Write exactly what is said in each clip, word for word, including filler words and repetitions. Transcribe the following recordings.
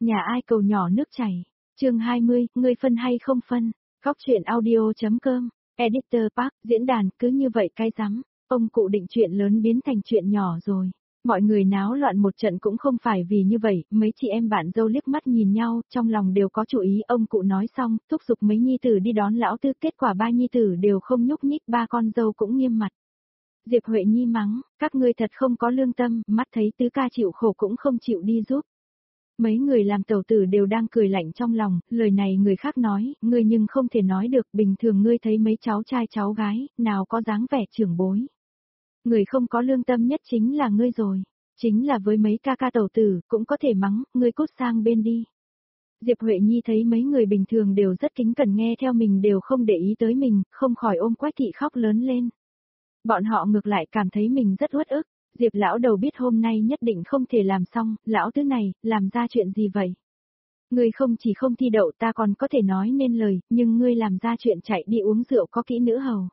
Nhà ai cầu nhỏ nước chảy. Chương hai mươi, ngươi phân hay không phân. Góc truyện audio.com. Editor Park, diễn đàn, cứ như vậy cái rắm. Ông cụ định chuyện lớn biến thành chuyện nhỏ rồi. Mọi người náo loạn một trận cũng không phải vì như vậy, mấy chị em bạn dâu liếc mắt nhìn nhau, trong lòng đều có chủ ý. Ông cụ nói xong, thúc giục mấy nhi tử đi đón lão tư, kết quả ba nhi tử đều không nhúc nhích, ba con dâu cũng nghiêm mặt. Diệp Huệ Nhi mắng, các ngươi thật không có lương tâm, mắt thấy tứ ca chịu khổ cũng không chịu đi giúp. Mấy người làm tẩu tử đều đang cười lạnh trong lòng, lời này người khác nói, ngươi nhưng không thể nói được, bình thường ngươi thấy mấy cháu trai cháu gái, nào có dáng vẻ trưởng bối. Người không có lương tâm nhất chính là ngươi rồi, chính là với mấy ca ca tẩu tử, cũng có thể mắng, ngươi cút sang bên đi. Diệp Huệ Nhi thấy mấy người bình thường đều rất kính cẩn nghe theo mình đều không để ý tới mình, không khỏi ôm Quách thị khóc lớn lên. Bọn họ ngược lại cảm thấy mình rất uất ức. Diệp lão đầu biết hôm nay nhất định không thể làm xong, lão tứ này, làm ra chuyện gì vậy? Ngươi không chỉ không thi đậu ta còn có thể nói nên lời, nhưng ngươi làm ra chuyện chạy đi uống rượu có kỹ nữ hầu.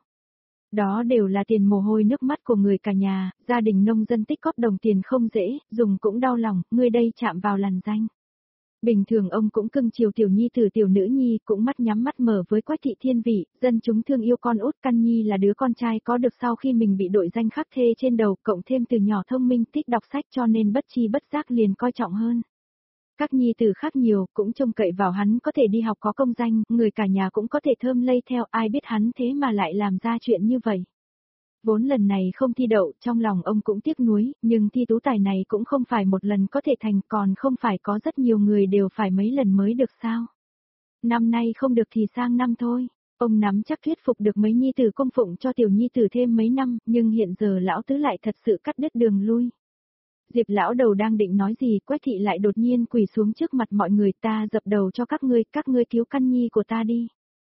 Đó đều là tiền mồ hôi nước mắt của người cả nhà, gia đình nông dân tích cóp đồng tiền không dễ, dùng cũng đau lòng, ngươi đây chạm vào làn danh. Bình thường ông cũng cưng chiều tiểu nhi tử tiểu nữ nhi, cũng mắt nhắm mắt mở với Quách thị thiên vị, dân chúng thương yêu con út. Căn Nhi là đứa con trai có được sau khi mình bị đội danh khắc thê trên đầu, cộng thêm từ nhỏ thông minh thích đọc sách cho nên bất chi bất giác liền coi trọng hơn. Các nhi tử khác nhiều, cũng trông cậy vào hắn có thể đi học có công danh, người cả nhà cũng có thể thơm lây theo, ai biết hắn thế mà lại làm ra chuyện như vậy. Vốn lần này không thi đậu, trong lòng ông cũng tiếc nuối, nhưng thi tú tài này cũng không phải một lần có thể thành, còn không phải có rất nhiều người đều phải mấy lần mới được sao. Năm nay không được thì sang năm thôi. Ông nắm chắc thuyết phục được mấy nhi tử cung phụng cho tiểu nhi tử thêm mấy năm, nhưng hiện giờ lão tứ lại thật sự cắt đứt đường lui. Diệp lão đầu đang định nói gì, Quách thị lại đột nhiên quỳ xuống trước mặt mọi người, ta dập đầu cho các ngươi, các ngươi cứu Căn Nhi của ta đi.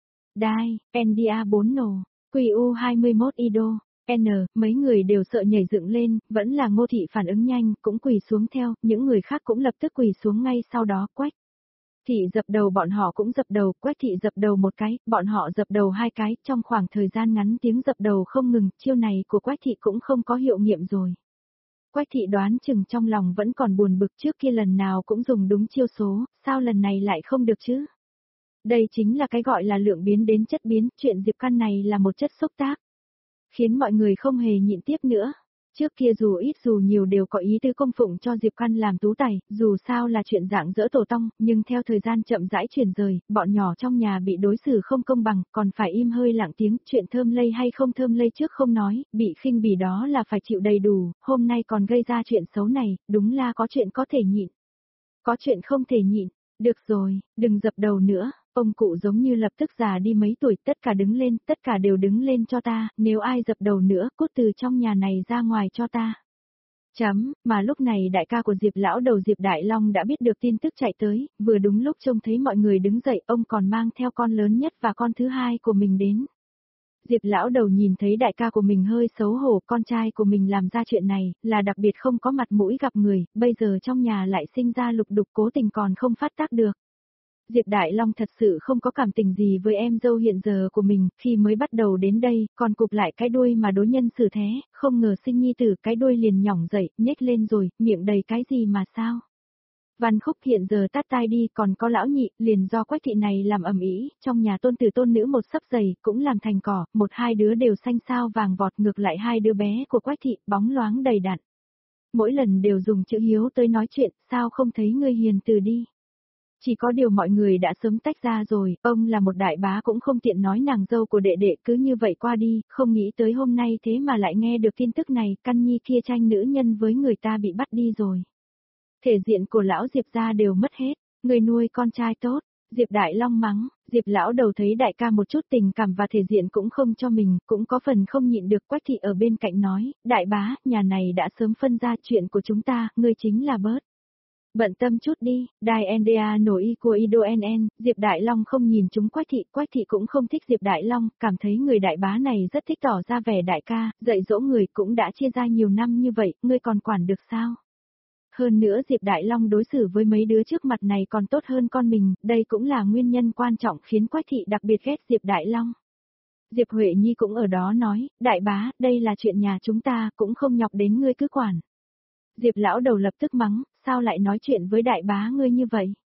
Đai, en đê a bốn nổ, quy u hai mươi mốt ido. N, mấy người đều sợ nhảy dựng lên, vẫn là Ngô thị phản ứng nhanh, cũng quỳ xuống theo, những người khác cũng lập tức quỳ xuống ngay sau đó. Quách thị dập đầu, bọn họ cũng dập đầu, Quách thị dập đầu một cái, bọn họ dập đầu hai cái, trong khoảng thời gian ngắn tiếng dập đầu không ngừng, chiêu này của Quách thị cũng không có hiệu nghiệm rồi. Quách thị đoán chừng trong lòng vẫn còn buồn bực, trước kia lần nào cũng dùng đúng chiêu số, sao lần này lại không được chứ? Đây chính là cái gọi là lượng biến đến chất biến, chuyện Diệp Căn này là một chất xúc tác. Khiến mọi người không hề nhịn tiếp nữa. Trước kia dù ít dù nhiều đều có ý tư cung phụng cho Diệp Căn làm tú tài, dù sao là chuyện dạng dỡ tổ tông, nhưng theo thời gian chậm rãi chuyển rời, bọn nhỏ trong nhà bị đối xử không công bằng, còn phải im hơi lặng tiếng, chuyện thơm lây hay không thơm lây trước không nói, bị khinh bỉ đó là phải chịu đầy đủ, hôm nay còn gây ra chuyện xấu này, đúng là có chuyện có thể nhịn. Có chuyện không thể nhịn, được rồi, đừng dập đầu nữa. Ông cụ giống như lập tức già đi mấy tuổi, tất cả đứng lên, tất cả đều đứng lên cho ta, nếu ai dập đầu nữa, cút từ trong nhà này ra ngoài cho ta. Chấm, mà lúc này đại ca của Diệp lão đầu Diệp Đại Long đã biết được tin tức chạy tới, vừa đúng lúc trông thấy mọi người đứng dậy, ông còn mang theo con lớn nhất và con thứ hai của mình đến. Diệp lão đầu nhìn thấy đại ca của mình hơi xấu hổ, con trai của mình làm ra chuyện này, là đặc biệt không có mặt mũi gặp người, bây giờ trong nhà lại sinh ra lục đục cố tình còn không phát tác được. Diệp Đại Long thật sự không có cảm tình gì với em dâu hiện giờ của mình, khi mới bắt đầu đến đây, còn cụp lại cái đuôi mà đối nhân xử thế, không ngờ sinh nhi tử cái đuôi liền nhỏng dậy, nhếch lên rồi, miệng đầy cái gì mà sao. Văn Khúc hiện giờ tát tai đi, còn có lão nhị, liền do Quách thị này làm ầm ĩ, trong nhà tôn tử tôn nữ một sấp giày, cũng làm thành cỏ, một hai đứa đều xanh xao vàng vọt, ngược lại hai đứa bé của Quách thị, bóng loáng đầy đặn. Mỗi lần đều dùng chữ hiếu tới nói chuyện, sao không thấy ngươi hiền từ đi. Chỉ có điều mọi người đã sớm tách ra rồi, ông là một đại bá cũng không tiện nói nàng dâu của đệ đệ cứ như vậy qua đi, không nghĩ tới hôm nay thế mà lại nghe được tin tức này, Căn Nhi kia tranh nữ nhân với người ta bị bắt đi rồi. Thể diện của lão Diệp gia đều mất hết, người nuôi con trai tốt, Diệp Đại Long mắng, Diệp lão đầu thấy đại ca một chút tình cảm và thể diện cũng không cho mình, cũng có phần không nhịn được. Quách thị ở bên cạnh nói, đại bá, nhà này đã sớm phân ra chuyện của chúng ta, ngươi chính là bớt. Bận tâm chút đi, đài en đê a nổi y của Ido en en, Diệp Đại Long không nhìn chúng Quách thị, Quách thị cũng không thích Diệp Đại Long, cảm thấy người đại bá này rất thích tỏ ra vẻ đại ca, dạy dỗ người cũng đã chia ra nhiều năm như vậy, ngươi còn quản được sao? Hơn nữa Diệp Đại Long đối xử với mấy đứa trước mặt này còn tốt hơn con mình, đây cũng là nguyên nhân quan trọng khiến Quách thị đặc biệt ghét Diệp Đại Long. Diệp Huệ Nhi cũng ở đó nói, đại bá, đây là chuyện nhà chúng ta, cũng không nhọc đến ngươi cứ quản. Diệp lão đầu lập tức mắng, sao lại nói chuyện với đại bá ngươi như vậy?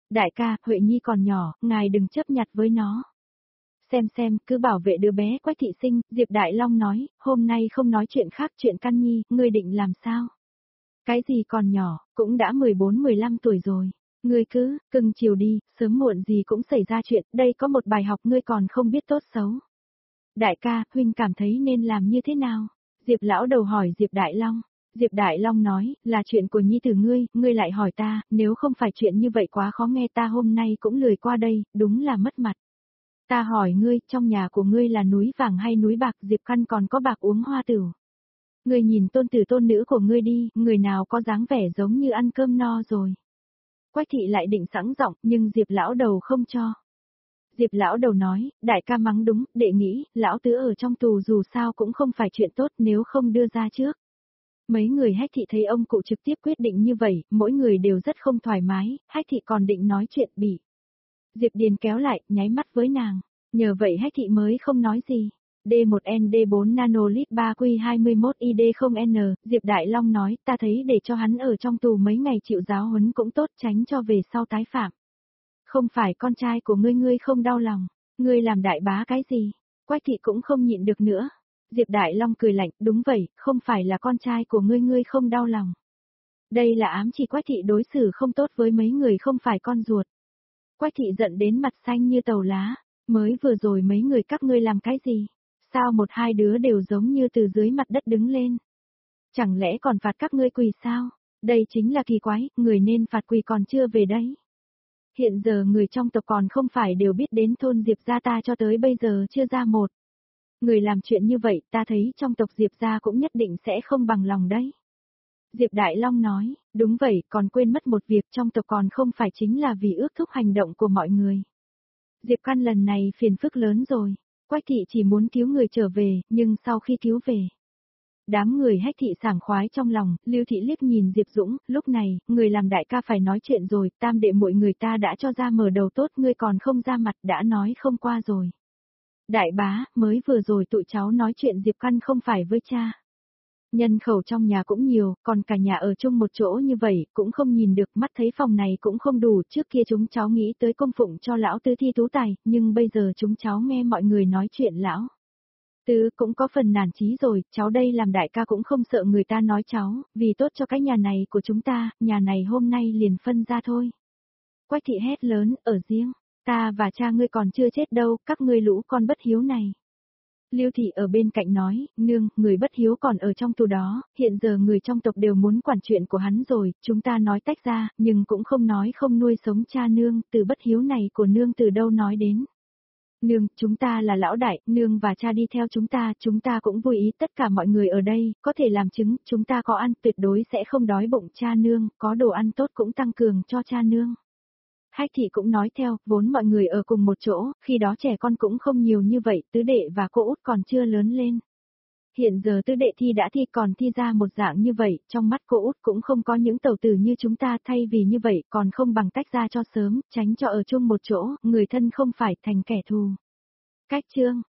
Đại ca, Huệ Nhi còn nhỏ, ngài đừng chấp nhặt với nó. Xem xem, cứ bảo vệ đứa bé Quách thị sinh, Diệp Đại Long nói, hôm nay không nói chuyện khác, chuyện căn nhi, ngươi định làm sao? Cái gì còn nhỏ, cũng đã mười bốn mười lăm tuổi rồi. Ngươi cứ, cưng chiều đi, sớm muộn gì cũng xảy ra chuyện, đây có một bài học ngươi còn không biết tốt xấu. Đại ca, huynh cảm thấy nên làm như thế nào? Diệp lão đầu hỏi Diệp Đại Long. Diệp Đại Long nói, là chuyện của nhi tử ngươi, ngươi lại hỏi ta, nếu không phải chuyện như vậy quá khó nghe ta hôm nay cũng lười qua đây, đúng là mất mặt. Ta hỏi ngươi, trong nhà của ngươi là núi vàng hay núi bạc, Diệp Căn còn có bạc uống hoa tửu. Ngươi nhìn tôn tử tôn nữ của ngươi đi, người nào có dáng vẻ giống như ăn cơm no rồi. Quách thị lại định sẵn giọng, nhưng Diệp lão đầu không cho. Diệp lão đầu nói, đại ca mắng đúng, đệ nghĩ, lão tứ ở trong tù dù sao cũng không phải chuyện tốt nếu không đưa ra trước. Mấy người Hách thị thấy ông cụ trực tiếp quyết định như vậy, mỗi người đều rất không thoải mái, Hách thị còn định nói chuyện bỉ. Diệp Điền kéo lại, nháy mắt với nàng, nhờ vậy Hách thị mới không nói gì. D một N D bốn nanolit ba Q hai mốt I D không N, Diệp Đại Long nói, ta thấy để cho hắn ở trong tù mấy ngày chịu giáo huấn cũng tốt, tránh cho về sau tái phạm. Không phải con trai của ngươi ngươi không đau lòng, ngươi làm đại bá cái gì? Quách thị cũng không nhịn được nữa. Diệp Đại Long cười lạnh, đúng vậy, không phải là con trai của ngươi ngươi không đau lòng. Đây là ám chỉ Quách thị đối xử không tốt với mấy người không phải con ruột. Quách thị giận đến mặt xanh như tàu lá, mới vừa rồi mấy người các ngươi làm cái gì? Sao một hai đứa đều giống như từ dưới mặt đất đứng lên? Chẳng lẽ còn phạt các ngươi quỳ sao? Đây chính là kỳ quái, người nên phạt quỳ còn chưa về đấy. Hiện giờ người trong tộc còn không phải đều biết đến thôn Diệp gia ta cho tới bây giờ chưa ra một. Người làm chuyện như vậy ta thấy trong tộc Diệp gia cũng nhất định sẽ không bằng lòng đấy. Diệp Đại Long nói, đúng vậy, còn quên mất một việc trong tộc còn không phải chính là vì ước thúc hành động của mọi người. Diệp Căn lần này phiền phức lớn rồi, Quách thị chỉ muốn cứu người trở về, nhưng sau khi cứu về. Đám người Hách thị sảng khoái trong lòng, Lưu thị liếc nhìn Diệp Dũng, lúc này, người làm đại ca phải nói chuyện rồi, tam đệ muội người ta đã cho ra mở đầu tốt, ngươi còn không ra mặt đã nói không qua rồi. Đại bá, mới vừa rồi tụi cháu nói chuyện Diệp Căn không phải với cha. Nhân khẩu trong nhà cũng nhiều, còn cả nhà ở chung một chỗ như vậy, cũng không nhìn được, mắt thấy phòng này cũng không đủ, trước kia chúng cháu nghĩ tới cung phụng cho lão tứ thi tú tài, nhưng bây giờ chúng cháu nghe mọi người nói chuyện lão tứ cũng có phần nản chí rồi, cháu đây làm đại ca cũng không sợ người ta nói cháu, vì tốt cho cái nhà này của chúng ta, nhà này hôm nay liền phân ra thôi. Quách thị hét lớn, ở riêng, ta và cha ngươi còn chưa chết đâu, các ngươi lũ con bất hiếu này. Lưu thị ở bên cạnh nói, nương, người bất hiếu còn ở trong tù đó, hiện giờ người trong tộc đều muốn quản chuyện của hắn rồi, chúng ta nói tách ra, nhưng cũng không nói không nuôi sống cha nương, từ bất hiếu này của nương từ đâu nói đến. Nương, chúng ta là lão đại, nương và cha đi theo chúng ta, chúng ta cũng vui ý tất cả mọi người ở đây, có thể làm chứng, chúng ta có ăn, tuyệt đối sẽ không đói bụng cha nương, có đồ ăn tốt cũng tăng cường cho cha nương. Hách thị cũng nói theo, vốn mọi người ở cùng một chỗ, khi đó trẻ con cũng không nhiều như vậy, tứ đệ và cô út còn chưa lớn lên. Hiện giờ tứ đệ thi đã thi còn thi ra một dạng như vậy, trong mắt cô út cũng không có những tẩu tử như chúng ta, thay vì như vậy còn không bằng tách ra cho sớm, tránh cho ở chung một chỗ, người thân không phải thành kẻ thù. Cách chương